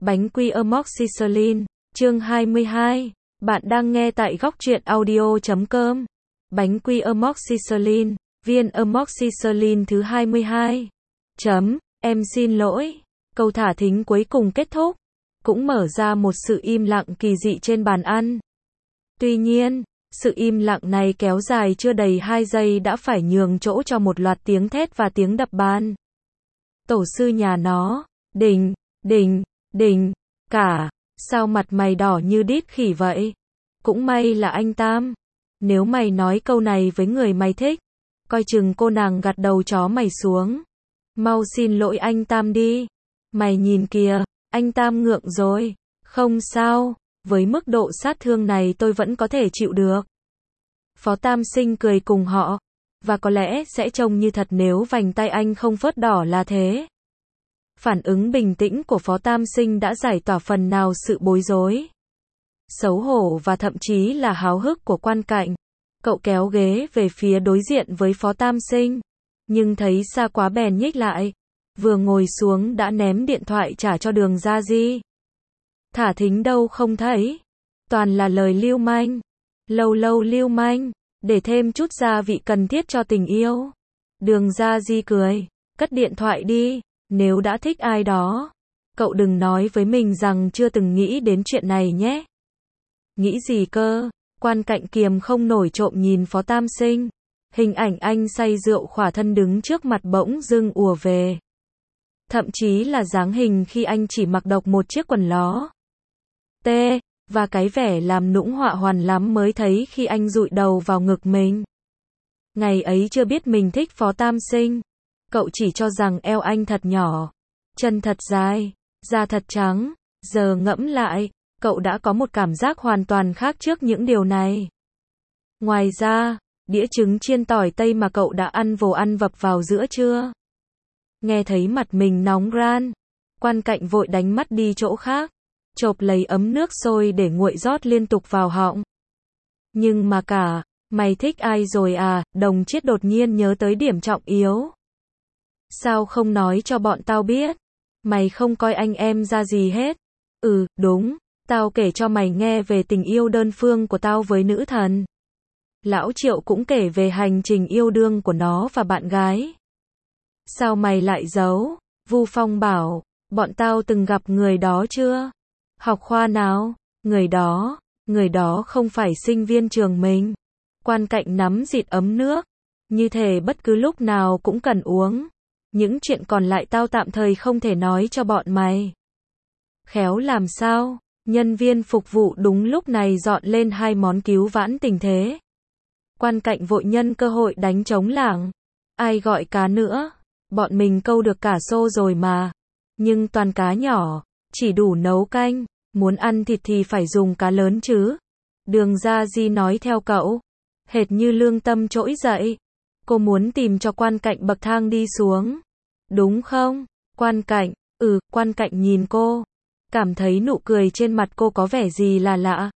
Bánh quy amoxicillin, chương 22. Bạn đang nghe tại góc truyện audio.com. Bánh quy amoxicillin, viên amoxicillin thứ 22. Em xin lỗi. Câu thả thính cuối cùng kết thúc, cũng mở ra một sự im lặng kỳ dị trên bàn ăn. Tuy nhiên, sự im lặng này kéo dài chưa đầy 2 giây đã phải nhường chỗ cho một loạt tiếng thét và tiếng đập bàn. Tổ sư nhà nó, đỉnh, cả, sao mặt mày đỏ như đít khỉ vậy? Cũng may là anh Tam. Nếu mày nói câu này với người mày thích, coi chừng cô nàng gặt đầu chó mày xuống. Mau xin lỗi anh Tam đi. Mày nhìn kìa, anh Tam ngượng rồi. Không sao, với mức độ sát thương này tôi vẫn có thể chịu được. Phó Tam Sinh cười cùng họ, và có lẽ sẽ trông như thật nếu vành tay anh không phớt đỏ là thế. Phản ứng bình tĩnh của Phó Tam Sinh đã giải tỏa phần nào sự bối rối, xấu hổ và thậm chí là háo hức của Quan Cạnh. Cậu kéo ghế về phía đối diện với Phó Tam Sinh, nhưng thấy xa quá bèn nhích lại. Vừa ngồi xuống đã ném điện thoại trả cho Đường Gia Di. Thả thính đâu không thấy, toàn là lời lưu manh. Lâu lưu manh, để thêm chút gia vị cần thiết cho tình yêu. Đường Gia Di cười, cất điện thoại đi, nếu đã thích ai đó, cậu đừng nói với mình rằng chưa từng nghĩ đến chuyện này nhé. Nghĩ gì cơ? Quan Cạnh kiềm không nổi trộm nhìn Phó Tam Sinh. Hình ảnh anh say rượu khỏa thân đứng trước mặt bỗng dưng ùa về. Thậm chí là dáng hình khi anh chỉ mặc độc một chiếc quần ló và cái vẻ làm nũng họa hoàn lắm mới thấy khi anh dụi đầu vào ngực mình. Ngày ấy chưa biết mình thích Phó Tam Sinh, cậu chỉ cho rằng eo anh thật nhỏ, chân thật dài, da thật trắng. Giờ ngẫm lại, cậu đã có một cảm giác hoàn toàn khác trước những điều này. Ngoài ra, đĩa trứng chiên tỏi tây mà cậu đã ăn vồ ăn vập vào giữa trưa. Nghe thấy mặt mình nóng ran, Quan Cạnh vội đánh mắt đi chỗ khác, chộp lấy ấm nước sôi để nguội rót liên tục vào họng. Nhưng mà cả, mày thích ai rồi à? Đồng Chiết đột nhiên nhớ tới điểm trọng yếu. Sao không nói cho bọn tao biết? Mày không coi anh em ra gì hết. Ừ, đúng, tao kể cho mày nghe về tình yêu đơn phương của tao với nữ thần. Lão Triệu cũng kể về hành trình yêu đương của nó và bạn gái. Sao mày lại giấu? Vu Phong bảo, bọn tao từng gặp người đó chưa? Học khoa nào? Người đó không phải sinh viên trường mình. Quan Cạnh nắm dịt ấm nước, như thể bất cứ lúc nào cũng cần uống. Những chuyện còn lại tao tạm thời không thể nói cho bọn mày. Khéo làm sao? Nhân viên phục vụ đúng lúc này dọn lên 2 món cứu vãn tình thế. Quan Cạnh vội nhân cơ hội đánh trống lảng. Ai gọi cá nữa? Bọn mình câu được cả xô rồi mà. Nhưng toàn cá nhỏ, chỉ đủ nấu canh. Muốn ăn thịt thì phải dùng cá lớn chứ. Đường Gia Di nói theo cậu, hệt như lương tâm trỗi dậy. Cô muốn tìm cho Quan Cạnh bậc thang đi xuống, đúng không? Quan Cạnh, Quan Cạnh nhìn cô, cảm thấy nụ cười trên mặt cô có vẻ gì là lạ.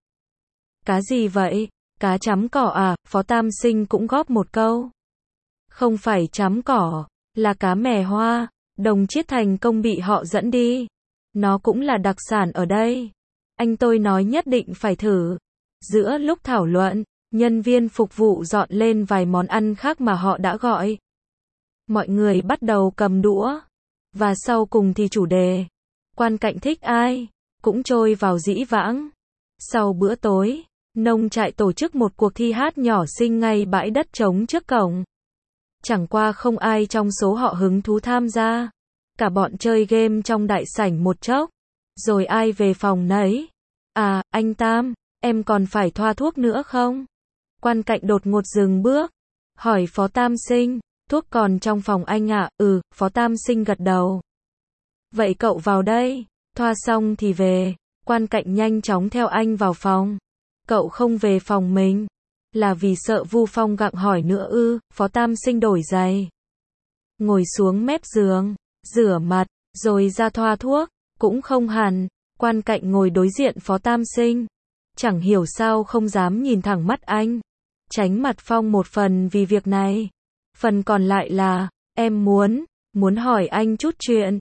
Cá gì vậy? Cá chấm cỏ à? Phó Tam Sinh cũng góp một câu. Không phải chấm cỏ, là cá mè hoa. Đồng Chiết thành công bị họ dẫn đi. Nó cũng là đặc sản ở đây. Anh tôi nói nhất định phải thử. Giữa lúc thảo luận, nhân viên phục vụ dọn lên vài món ăn khác mà họ đã gọi. Mọi người bắt đầu cầm đũa. Và sau cùng thì chủ đề, Quan Cạnh thích ai, cũng trôi vào dĩ vãng. Sau bữa tối, nông trại tổ chức một cuộc thi hát nhỏ xinh ngay bãi đất trống trước cổng. Chẳng qua không ai trong số họ hứng thú tham gia. Cả bọn chơi game trong đại sảnh một chốc, rồi ai về phòng nấy. À, anh Tam, em còn phải thoa thuốc nữa không? Quan Cạnh đột ngột dừng bước, hỏi Phó Tam Sinh, thuốc còn trong phòng anh ạ? Phó Tam Sinh gật đầu. Vậy cậu vào đây, thoa xong thì về. Quan Cạnh nhanh chóng theo anh vào phòng. Cậu không về phòng mình, là vì sợ Vu Phong gặng hỏi nữa ư? Phó Tam Sinh đổi giày, ngồi xuống mép giường, rửa mặt, rồi ra thoa thuốc. Cũng không hẳn. Quan Cạnh ngồi đối diện Phó Tam Sinh, chẳng hiểu sao không dám nhìn thẳng mắt anh, tránh mặt Phong một phần vì việc này, phần còn lại là, em muốn hỏi anh chút chuyện.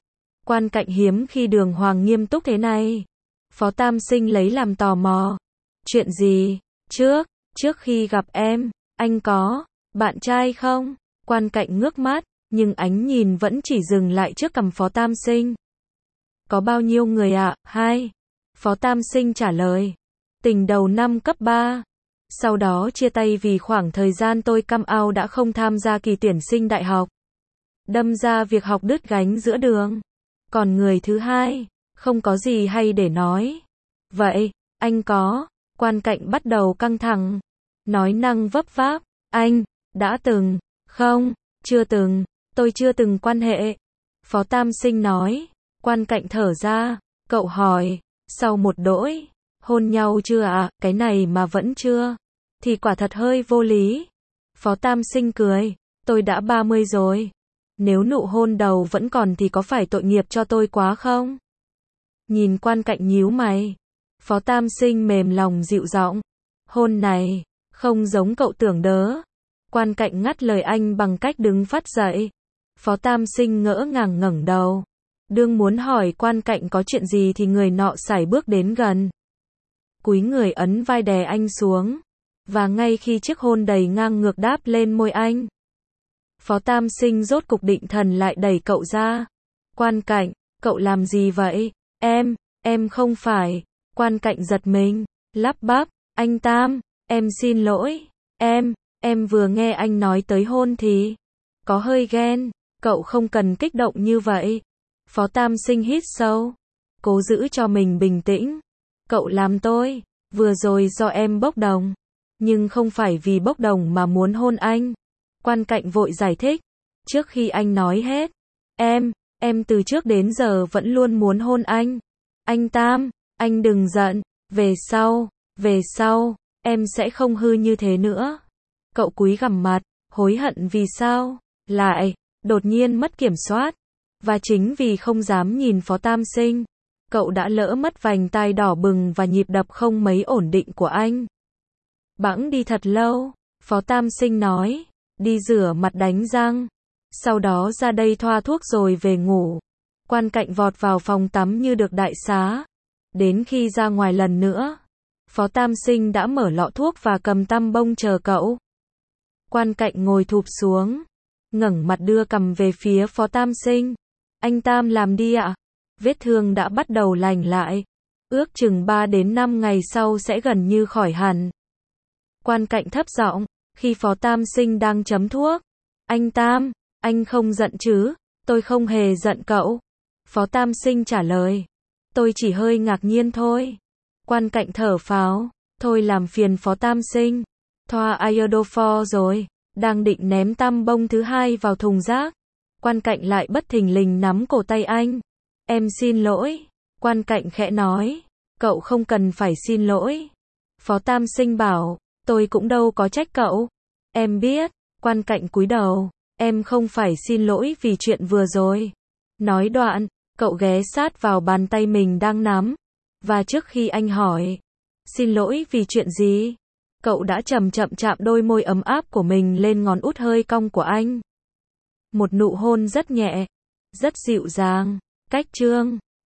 Quan Cạnh hiếm khi Đường Hoàng nghiêm túc thế này. Phó Tam Sinh lấy làm tò mò. Chuyện gì? Trước khi gặp em, anh có bạn trai không? Quan Cạnh ngước mắt, nhưng ánh nhìn vẫn chỉ dừng lại trước cằm Phó Tam Sinh. Có bao nhiêu người ạ? 2. Phó Tam Sinh trả lời. Tình đầu năm cấp 3. Sau đó chia tay vì khoảng thời gian tôi cam ao đã không tham gia kỳ tuyển sinh đại học. Đâm ra việc học đứt gánh giữa đường. Còn người thứ 2, không có gì hay để nói. Vậy, anh có? Quan Cạnh bắt đầu căng thẳng. Nói năng vấp váp. Anh, đã từng. Không, chưa từng. Tôi chưa từng quan hệ. Phó Tam Sinh nói. Quan Cạnh thở ra. Cậu hỏi. Sau một đỗi. Hôn nhau chưa ạ? Cái này mà vẫn chưa. Thì quả thật hơi vô lý. Phó Tam Sinh cười. Tôi đã 30 rồi. Nếu nụ hôn đầu vẫn còn thì có phải tội nghiệp cho tôi quá không? Nhìn Quan Cạnh nhíu mày. Phó Tam Sinh mềm lòng dịu giọng. Hôn này, không giống cậu tưởng đớ. Quan Cạnh ngắt lời anh bằng cách đứng phát dậy. Phó Tam Sinh ngỡ ngàng ngẩng đầu. Đương muốn hỏi Quan Cạnh có chuyện gì thì người nọ sải bước đến gần. Cúi người ấn vai đè anh xuống. Và ngay khi chiếc hôn đầy ngang ngược đáp lên môi anh, Phó Tam Sinh rốt cục định thần lại đẩy cậu ra. Quan Cạnh, cậu làm gì vậy? Em không phải. Quan Cạnh giật mình, lắp bắp, anh Tam, em xin lỗi. Em vừa nghe anh nói tới hôn thì có hơi ghen. Cậu không cần kích động như vậy. Phó Tam Sinh hít sâu, cố giữ cho mình bình tĩnh. Cậu làm tôi, vừa rồi do em bốc đồng. Nhưng không phải vì bốc đồng mà muốn hôn anh. Quan Cạnh vội giải thích. Trước khi anh nói hết. Em từ trước đến giờ vẫn luôn muốn hôn anh. Anh Tam, anh đừng giận. Về sau, em sẽ không hư như thế nữa. Cậu cúi gằm mặt, hối hận vì sao lại đột nhiên mất kiểm soát. Và chính vì không dám nhìn Phó Tam Sinh, cậu đã lỡ mất vành tai đỏ bừng và nhịp đập không mấy ổn định của anh. Bẵng đi thật lâu, Phó Tam Sinh nói. Đi rửa mặt đánh răng. Sau đó ra đây thoa thuốc rồi về ngủ. Quan Cạnh vọt vào phòng tắm như được đại xá. Đến khi ra ngoài lần nữa, Phó Tam Sinh đã mở lọ thuốc và cầm tăm bông chờ cậu. Quan Cạnh ngồi thụp xuống, ngẩng mặt đưa cằm về phía Phó Tam Sinh. Anh Tam làm đi ạ. Vết thương đã bắt đầu lành lại. Ước chừng 3 đến 5 ngày sau sẽ gần như khỏi hẳn. Quan Cạnh thấp giọng, khi Phó Tam Sinh đang chấm thuốc. Anh Tam, anh không giận chứ? Tôi không hề giận cậu. Phó Tam Sinh trả lời. Tôi chỉ hơi ngạc nhiên thôi. Quan Cạnh thở phào. Thôi làm phiền Phó Tam Sinh. Thoa iodophor rồi. Đang định ném tăm bông thứ 2 vào thùng rác. Quan Cạnh lại bất thình lình nắm cổ tay anh. Em xin lỗi. Quan Cạnh khẽ nói. Cậu không cần phải xin lỗi. Phó Tam Sinh bảo. Tôi cũng đâu có trách cậu. Em biết. Quan Cạnh cúi đầu. Em không phải xin lỗi vì chuyện vừa rồi. Nói đoạn, cậu ghé sát vào bàn tay mình đang nắm. Và trước khi anh hỏi, xin lỗi vì chuyện gì? Cậu đã chậm chậm chạm đôi môi ấm áp của mình lên ngón út hơi cong của anh. Một nụ hôn rất nhẹ, rất dịu dàng, cách chương.